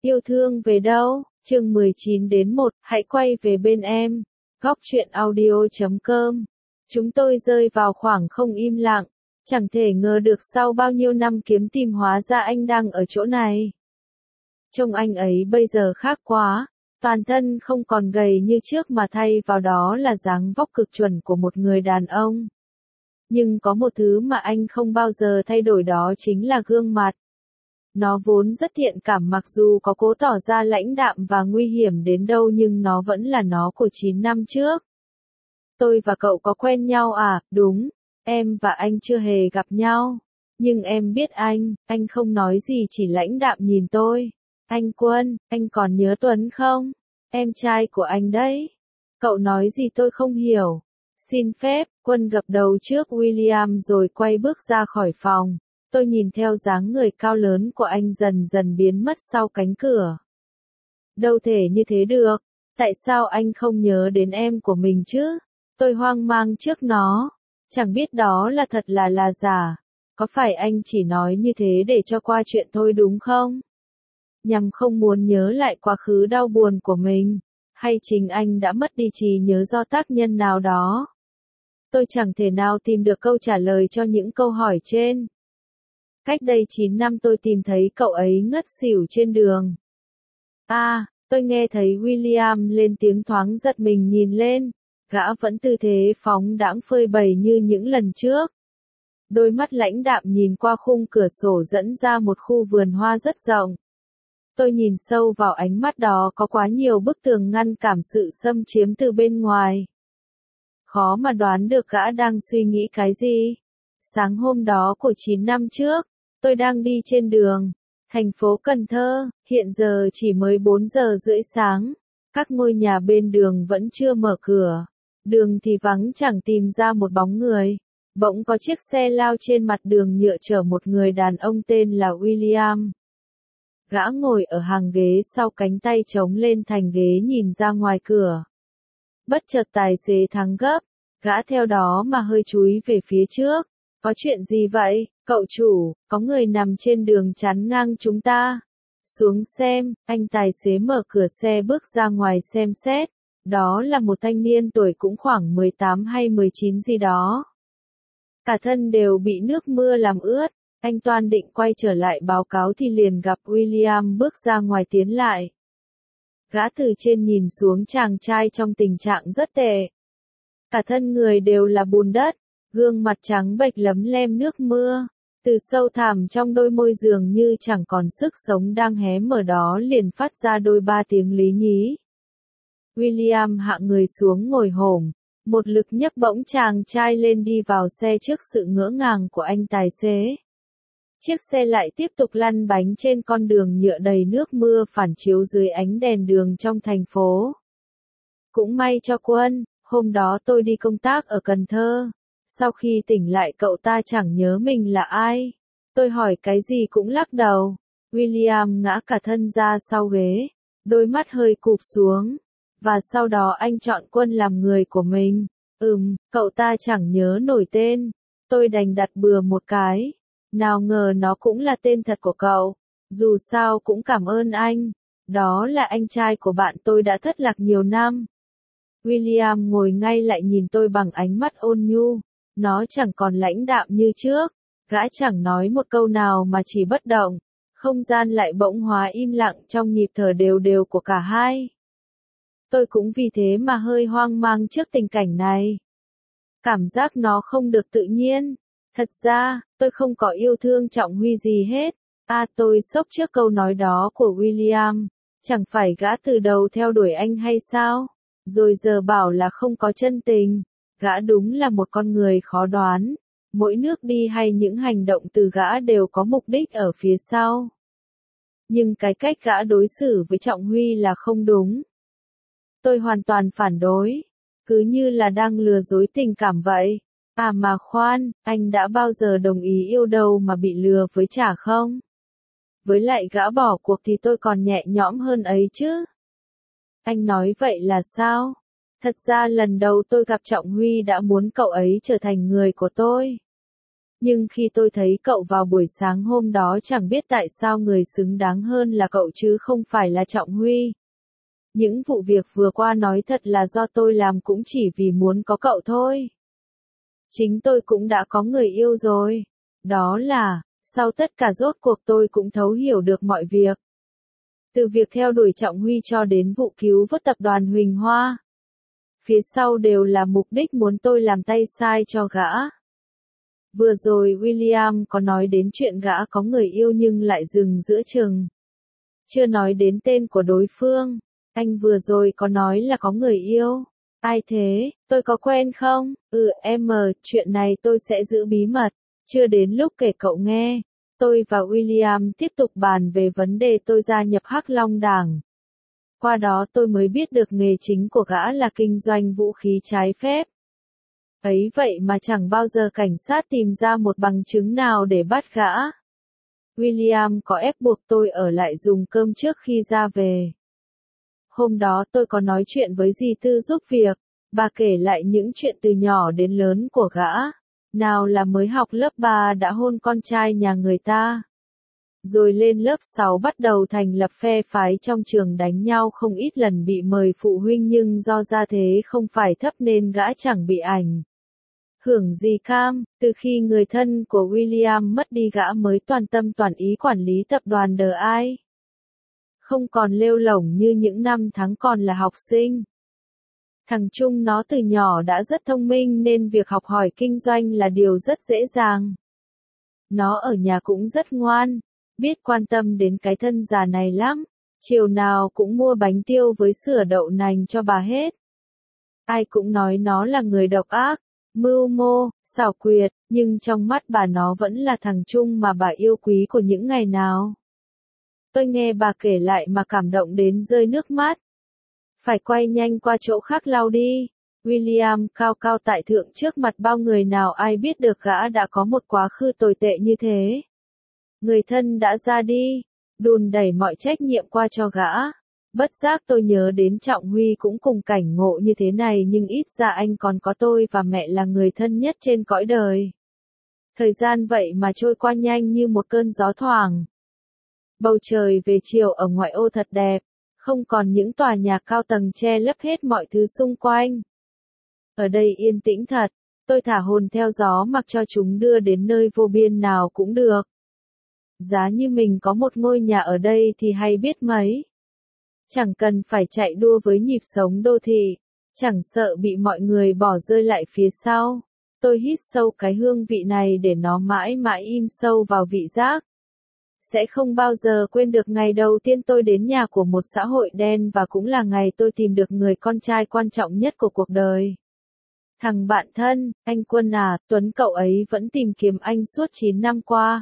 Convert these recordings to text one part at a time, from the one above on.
Yêu thương về đâu? Chương 19-1, hãy quay về bên em. Góc truyện audio.com. Chúng tôi rơi vào khoảng không im lặng. Chẳng thể ngờ được sau bao nhiêu năm kiếm tìm hóa ra anh đang ở chỗ này. Trông anh ấy bây giờ khác quá. Toàn thân không còn gầy như trước mà thay vào đó là dáng vóc cực chuẩn của một người đàn ông. Nhưng có một thứ mà anh không bao giờ thay đổi, đó chính là gương mặt. Nó vốn rất thiện cảm, mặc dù có cố tỏ ra lãnh đạm và nguy hiểm đến đâu nhưng nó vẫn là nó của 9 năm trước. Tôi và cậu có quen nhau à? Đúng, em và anh chưa hề gặp nhau. Nhưng em biết anh không nói gì, chỉ lãnh đạm nhìn tôi. Anh Quân, anh còn nhớ Tuấn không? Em trai của anh đấy. Cậu nói gì tôi không hiểu. Xin phép, Quân gập đầu trước William rồi quay bước ra khỏi phòng. Tôi nhìn theo dáng người cao lớn của anh dần dần biến mất sau cánh cửa. Đâu thể như thế được, tại sao anh không nhớ đến em của mình chứ? Tôi hoang mang trước nó, chẳng biết đó là thật là giả. Có phải anh chỉ nói như thế để cho qua chuyện thôi đúng không? Nhằm không muốn nhớ lại quá khứ đau buồn của mình, hay chính anh đã mất đi trí nhớ do tác nhân nào đó? Tôi chẳng thể nào tìm được câu trả lời cho những câu hỏi trên. Cách đây 9 năm tôi tìm thấy cậu ấy ngất xỉu trên đường. Tôi nghe thấy William lên tiếng, thoáng giật mình nhìn lên. Gã vẫn tư thế phóng đãng phơi bày như những lần trước. Đôi mắt lãnh đạm nhìn qua khung cửa sổ dẫn ra một khu vườn hoa rất rộng. Tôi nhìn sâu vào ánh mắt đó, có quá nhiều bức tường ngăn cản sự xâm chiếm từ bên ngoài. Khó mà đoán được gã đang suy nghĩ cái gì. Sáng hôm đó của 9 năm trước, tôi đang đi trên đường, thành phố Cần Thơ, hiện giờ chỉ mới 4 giờ rưỡi sáng. Các ngôi nhà bên đường vẫn chưa mở cửa. Đường thì vắng, chẳng tìm ra một bóng người. Bỗng có chiếc xe lao trên mặt đường nhựa chở một người đàn ông tên là William. Gã ngồi ở hàng ghế sau, cánh tay chống lên thành ghế nhìn ra ngoài cửa. Bất chợt tài xế thắng gấp, gã theo đó mà hơi chúi về phía trước. Có chuyện gì vậy, cậu chủ? Có người nằm trên đường chắn ngang chúng ta. Xuống xem, anh tài xế mở cửa xe bước ra ngoài xem xét. Đó là một thanh niên tuổi cũng khoảng 18 hay 19 gì đó. Cả thân đều bị nước mưa làm ướt. Anh toan định quay trở lại báo cáo thì liền gặp William bước ra ngoài tiến lại. Gã từ trên nhìn xuống chàng trai trong tình trạng rất tệ. Cả thân người đều là bùn đất, gương mặt trắng bệch lấm lem nước mưa. Từ sâu thẳm trong đôi môi dường như chẳng còn sức sống đang hé mở đó liền phát ra đôi ba tiếng lý nhí. William hạ người xuống ngồi hổm, một lực nhấc bổng chàng trai lên đi vào xe trước sự ngỡ ngàng của anh tài xế. Chiếc xe lại tiếp tục lăn bánh trên con đường nhựa đầy nước mưa phản chiếu dưới ánh đèn đường trong thành phố. Cũng may cho Quân, hôm đó tôi đi công tác ở Cần Thơ. Sau khi tỉnh lại cậu ta chẳng nhớ mình là ai. Tôi hỏi cái gì cũng lắc đầu. William ngã cả thân ra sau ghế, đôi mắt hơi cụp xuống. Và sau đó anh chọn Quân làm người của mình. Cậu ta chẳng nhớ nổi tên. Tôi đành đặt bừa một cái. Nào ngờ nó cũng là tên thật của cậu. Dù sao cũng cảm ơn anh. Đó là anh trai của bạn tôi đã thất lạc nhiều năm. William ngồi ngay lại nhìn tôi bằng ánh mắt ôn nhu. Nó chẳng còn lãnh đạm như trước. Gã chẳng nói một câu nào mà chỉ bất động. Không gian lại bỗng hóa im lặng trong nhịp thở đều đều của cả hai. Tôi cũng vì thế mà hơi hoang mang trước tình cảnh này. Cảm giác nó không được tự nhiên. Thật ra, tôi không có yêu thương Trọng Huy gì hết. Tôi sốc trước câu nói đó của William. Chẳng phải gã từ đầu theo đuổi anh hay sao? Rồi giờ bảo là không có chân tình. Gã đúng là một con người khó đoán. Mỗi nước đi hay những hành động từ gã đều có mục đích ở phía sau. Nhưng cái cách gã đối xử với Trọng Huy là không đúng. Tôi hoàn toàn phản đối. Cứ như là đang lừa dối tình cảm vậy. Mà khoan, anh đã bao giờ đồng ý yêu đâu mà bị lừa với chả không? Với lại gã bỏ cuộc thì tôi còn nhẹ nhõm hơn ấy chứ. Anh nói vậy là sao? Thật ra lần đầu tôi gặp Trọng Huy đã muốn cậu ấy trở thành người của tôi. Nhưng khi tôi thấy cậu vào buổi sáng hôm đó chẳng biết tại sao người xứng đáng hơn là cậu chứ không phải là Trọng Huy. Những vụ việc vừa qua nói thật là do tôi làm cũng chỉ vì muốn có cậu thôi. Chính tôi cũng đã có người yêu rồi. Đó là, sau tất cả rốt cuộc tôi cũng thấu hiểu được mọi việc. Từ việc theo đuổi Trọng Huy cho đến vụ cứu vớt tập đoàn Huỳnh Hoa. Phía sau đều là mục đích muốn tôi làm tay sai cho gã. Vừa rồi William có nói đến chuyện gã có người yêu nhưng lại dừng giữa chừng. Chưa nói đến tên của đối phương. Anh vừa rồi có nói là có người yêu. Ai thế, tôi có quen không? Chuyện này tôi sẽ giữ bí mật. Chưa đến lúc kể cậu nghe. Tôi và William tiếp tục bàn về vấn đề tôi gia nhập Hắc Long Đảng. Qua đó tôi mới biết được nghề chính của gã là kinh doanh vũ khí trái phép. Ấy vậy mà chẳng bao giờ cảnh sát tìm ra một bằng chứng nào để bắt gã. William có ép buộc tôi ở lại dùng cơm trước khi ra về. Hôm đó tôi có nói chuyện với dì Tư giúp việc, bà kể lại những chuyện từ nhỏ đến lớn của gã. Nào là mới học lớp 3 đã hôn con trai nhà người ta. Rồi lên lớp 6 bắt đầu thành lập phe phái trong trường đánh nhau không ít lần bị mời phụ huynh nhưng do gia thế không phải thấp nên gã chẳng bị ảnh hưởng gì cam. Từ khi người thân của William mất đi gã mới toàn tâm toàn ý quản lý tập đoàn The Eye. Không còn lêu lổng như những năm tháng còn là học sinh. Thằng Trung nó từ nhỏ đã rất thông minh nên việc học hỏi kinh doanh là điều rất dễ dàng. Nó ở nhà cũng rất ngoan, biết quan tâm đến cái thân già này lắm, chiều nào cũng mua bánh tiêu với sữa đậu nành cho bà hết. Ai cũng nói nó là người độc ác, mưu mô, xảo quyệt, nhưng trong mắt bà nó vẫn là thằng Trung mà bà yêu quý của những ngày nào. Tôi nghe bà kể lại mà cảm động đến rơi nước mắt. Phải quay nhanh qua chỗ khác lau đi. William cao cao tại thượng trước mặt bao người nào ai biết được gã đã có một quá khứ tồi tệ như thế. Người thân đã ra đi, đùn đẩy mọi trách nhiệm qua cho gã. Bất giác tôi nhớ đến Trọng Huy cũng cùng cảnh ngộ như thế này nhưng ít ra anh còn có tôi và mẹ là người thân nhất trên cõi đời. Thời gian vậy mà trôi qua nhanh như một cơn gió thoảng. Bầu trời về chiều ở ngoại ô thật đẹp, không còn những tòa nhà cao tầng che lấp hết mọi thứ xung quanh. Ở đây yên tĩnh thật, tôi thả hồn theo gió mặc cho chúng đưa đến nơi vô biên nào cũng được. Giá như mình có một ngôi nhà ở đây thì hay biết mấy. Chẳng cần phải chạy đua với nhịp sống đô thị, chẳng sợ bị mọi người bỏ rơi lại phía sau. Tôi hít sâu cái hương vị này để nó mãi mãi im sâu vào vị giác. Sẽ không bao giờ quên được ngày đầu tiên tôi đến nhà của một xã hội đen và cũng là ngày tôi tìm được người con trai quan trọng nhất của cuộc đời. Thằng bạn thân, anh Quân à, Tuấn cậu ấy vẫn tìm kiếm anh suốt 9 năm qua.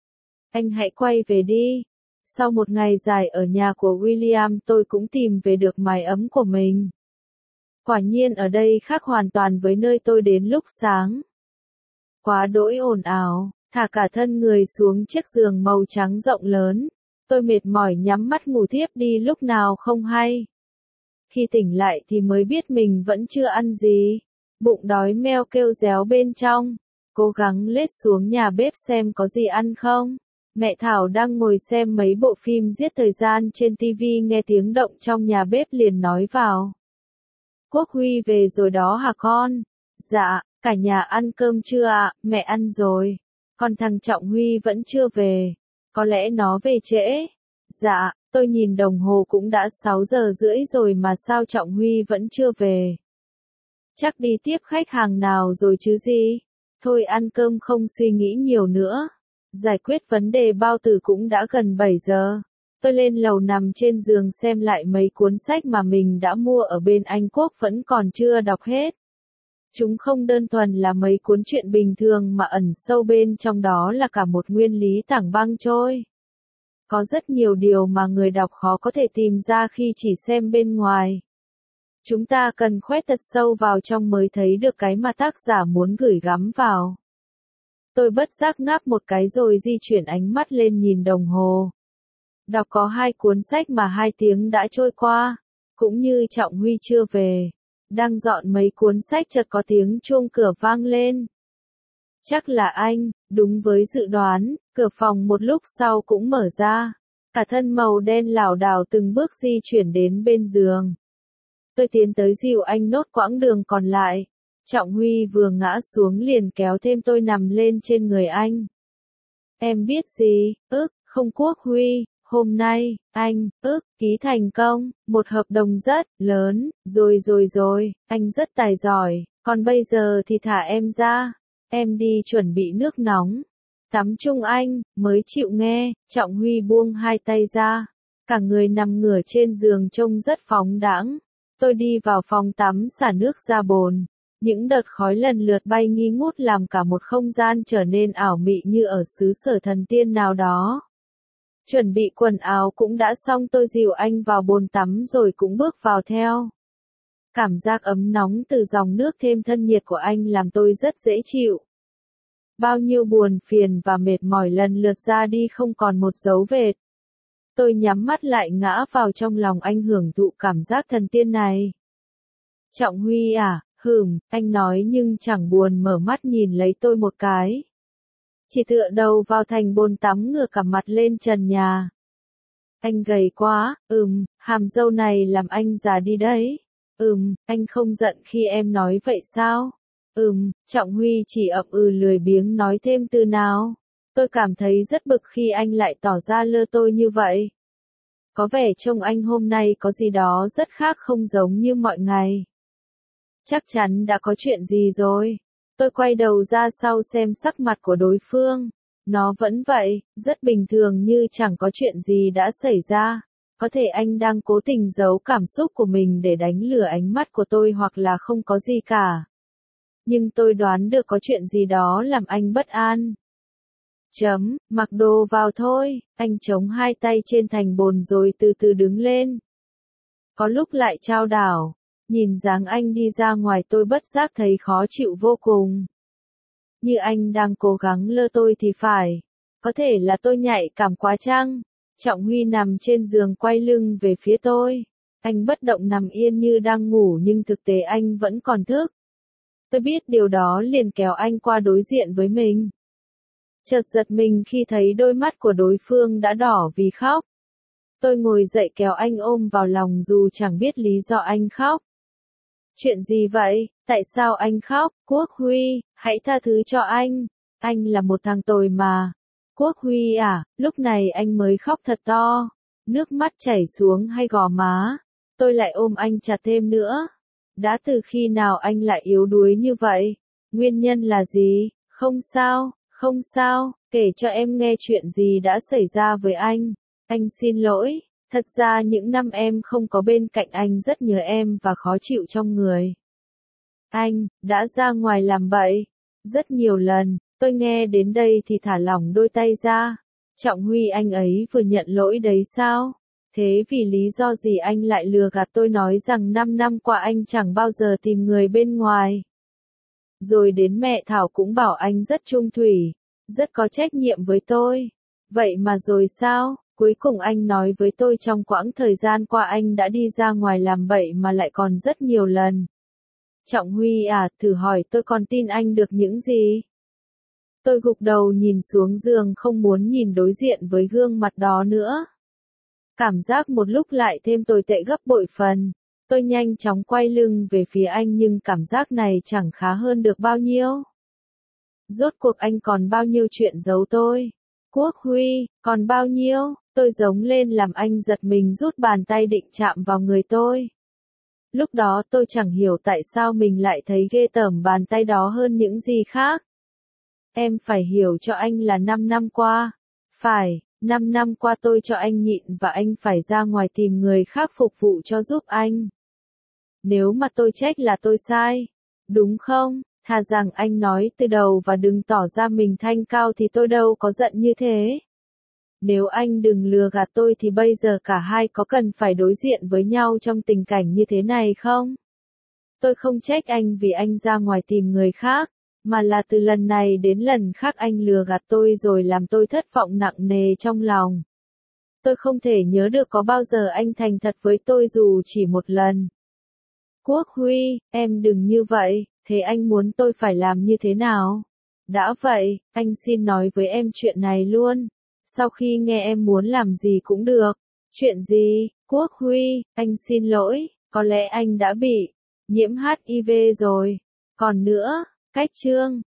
Anh hãy quay về đi. Sau một ngày dài ở nhà của William tôi cũng tìm về được mái ấm của mình. Quả nhiên ở đây khác hoàn toàn với nơi tôi đến lúc sáng. Quá đỗi ồn ào. Thả cả thân người xuống chiếc giường màu trắng rộng lớn. Tôi mệt mỏi nhắm mắt ngủ thiếp đi lúc nào không hay. Khi tỉnh lại thì mới biết mình vẫn chưa ăn gì. Bụng đói meo kêu réo bên trong. Cố gắng lết xuống nhà bếp xem có gì ăn không. Mẹ Thảo đang ngồi xem mấy bộ phim giết thời gian trên TV nghe tiếng động trong nhà bếp liền nói vào. Quốc Huy về rồi đó hả con? Dạ, cả nhà ăn cơm chưa ạ? Mẹ ăn rồi. Còn thằng Trọng Huy vẫn chưa về. Có lẽ nó về trễ. Dạ, tôi nhìn đồng hồ cũng đã 6 giờ rưỡi rồi mà sao Trọng Huy vẫn chưa về. Chắc đi tiếp khách hàng nào rồi chứ gì. Thôi ăn cơm không suy nghĩ nhiều nữa. Giải quyết vấn đề bao tử cũng đã gần 7 giờ. Tôi lên lầu nằm trên giường xem lại mấy cuốn sách mà mình đã mua ở bên Anh Quốc vẫn còn chưa đọc hết. Chúng không đơn thuần là mấy cuốn truyện bình thường mà ẩn sâu bên trong đó là cả một nguyên lý tảng băng trôi. Có rất nhiều điều mà người đọc khó có thể tìm ra khi chỉ xem bên ngoài. Chúng ta cần khoét thật sâu vào trong mới thấy được cái mà tác giả muốn gửi gắm vào. Tôi bất giác ngáp một cái rồi di chuyển ánh mắt lên nhìn đồng hồ. Đọc có 2 cuốn sách mà 2 tiếng đã trôi qua, cũng như Trọng Huy chưa về. Đang dọn mấy cuốn sách chợt có tiếng chuông cửa vang lên. Chắc là anh, đúng với dự đoán, cửa phòng một lúc sau cũng mở ra. Cả thân màu đen lảo đảo từng bước di chuyển đến bên giường. Tôi tiến tới dìu anh nốt quãng đường còn lại. Trọng Huy vừa ngã xuống liền kéo thêm tôi nằm lên trên người anh. Em biết gì, không Quốc Huy, hôm nay, anh, ký thành công, một hợp đồng rất lớn, rồi, anh rất tài giỏi, còn bây giờ thì thả em ra, em đi chuẩn bị nước nóng. Tắm chung anh, mới chịu nghe, Trọng Huy buông hai tay ra, cả người nằm ngửa trên giường trông rất phóng đãng. Tôi đi vào phòng tắm xả nước ra bồn. Những đợt khói lần lượt bay nghi ngút làm cả một không gian trở nên ảo mị như ở xứ sở thần tiên nào đó. Chuẩn bị quần áo cũng đã xong, tôi dìu anh vào bồn tắm rồi cũng bước vào theo. Cảm giác ấm nóng từ dòng nước thêm thân nhiệt của anh làm tôi rất dễ chịu. Bao nhiêu buồn phiền và mệt mỏi lần lượt ra đi không còn một dấu vết. Tôi nhắm mắt lại ngã vào trong lòng anh hưởng thụ cảm giác thần tiên này. Trọng Huy à, anh nói nhưng chẳng buồn mở mắt nhìn lấy tôi một cái. Chỉ tựa đầu vào thành bồn tắm ngửa cả mặt lên trần nhà. Anh gầy quá, hàm râu này làm anh già đi đấy. Anh không giận khi em nói vậy sao? Trọng Huy chỉ ậm lười biếng nói thêm từ nào. Tôi cảm thấy rất bực khi anh lại tỏ ra lơ tôi như vậy. Có vẻ trông anh hôm nay có gì đó rất khác không giống như mọi ngày. Chắc chắn đã có chuyện gì rồi. Tôi quay đầu ra sau xem sắc mặt của đối phương. Nó vẫn vậy, rất bình thường như chẳng có chuyện gì đã xảy ra. Có thể anh đang cố tình giấu cảm xúc của mình để đánh lừa ánh mắt của tôi hoặc là không có gì cả. Nhưng tôi đoán được có chuyện gì đó làm anh bất an. Mặc đồ vào thôi, anh chống hai tay trên thành bồn rồi từ từ đứng lên. Có lúc lại chao đảo, nhìn dáng anh đi ra ngoài tôi bất giác thấy khó chịu vô cùng. Như anh đang cố gắng lơ tôi thì phải. Có thể là tôi nhạy cảm quá chăng? Trọng Huy nằm trên giường quay lưng về phía tôi. Anh bất động nằm yên như đang ngủ nhưng thực tế anh vẫn còn thức. Tôi biết điều đó liền kéo anh qua đối diện với mình. Chợt giật mình khi thấy đôi mắt của đối phương đã đỏ vì khóc. Tôi ngồi dậy kéo anh ôm vào lòng dù chẳng biết lý do anh khóc. Chuyện gì vậy? Tại sao anh khóc? Quốc Huy, hãy tha thứ cho anh là một thằng tồi mà. Quốc Huy à, lúc này anh mới khóc thật to. Nước mắt chảy xuống hay gò má. Tôi lại ôm anh chặt thêm nữa. Đã từ khi nào anh lại yếu đuối như vậy? Nguyên nhân là gì? Không sao, kể cho em nghe chuyện gì đã xảy ra với anh. Anh xin lỗi, thật ra những năm em không có bên cạnh anh rất nhớ em và khó chịu trong người. Anh, đã ra ngoài làm bậy. Rất nhiều lần, tôi nghe đến đây thì thả lỏng đôi tay ra. Trọng Huy anh ấy vừa nhận lỗi đấy sao? Thế vì lý do gì anh lại lừa gạt tôi nói rằng 5 năm qua anh chẳng bao giờ tìm người bên ngoài? Rồi đến mẹ Thảo cũng bảo anh rất trung thủy, rất có trách nhiệm với tôi. Vậy mà rồi sao? Cuối cùng anh nói với tôi trong quãng thời gian qua anh đã đi ra ngoài làm bậy mà lại còn rất nhiều lần. Trọng Huy à, thử hỏi tôi còn tin anh được những gì? Tôi gục đầu nhìn xuống giường không muốn nhìn đối diện với gương mặt đó nữa. Cảm giác một lúc lại thêm tồi tệ gấp bội phần. Tôi nhanh chóng quay lưng về phía anh nhưng cảm giác này chẳng khá hơn được bao nhiêu. Rốt cuộc anh còn bao nhiêu chuyện giấu tôi? Quốc Huy, còn bao nhiêu? Tôi giống lên làm anh giật mình rút bàn tay định chạm vào người tôi. Lúc đó tôi chẳng hiểu tại sao mình lại thấy ghê tởm bàn tay đó hơn những gì khác. Em phải hiểu cho anh là 5 năm qua. Phải, 5 năm qua tôi cho anh nhịn và anh phải ra ngoài tìm người khác phục vụ cho giúp anh. Nếu mà tôi trách là tôi sai. Đúng không? Thà rằng anh nói từ đầu và đừng tỏ ra mình thanh cao thì tôi đâu có giận như thế. Nếu anh đừng lừa gạt tôi thì bây giờ cả hai có cần phải đối diện với nhau trong tình cảnh như thế này không? Tôi không trách anh vì anh ra ngoài tìm người khác, mà là từ lần này đến lần khác anh lừa gạt tôi rồi làm tôi thất vọng nặng nề trong lòng. Tôi không thể nhớ được có bao giờ anh thành thật với tôi dù chỉ một lần. Quốc Huy, em đừng như vậy, thế anh muốn tôi phải làm như thế nào? Đã vậy, anh xin nói với em chuyện này luôn. Sau khi nghe em muốn làm gì cũng được. Chuyện gì? Quốc Huy, anh xin lỗi, có lẽ anh đã bị nhiễm HIV rồi. Còn nữa, cách chương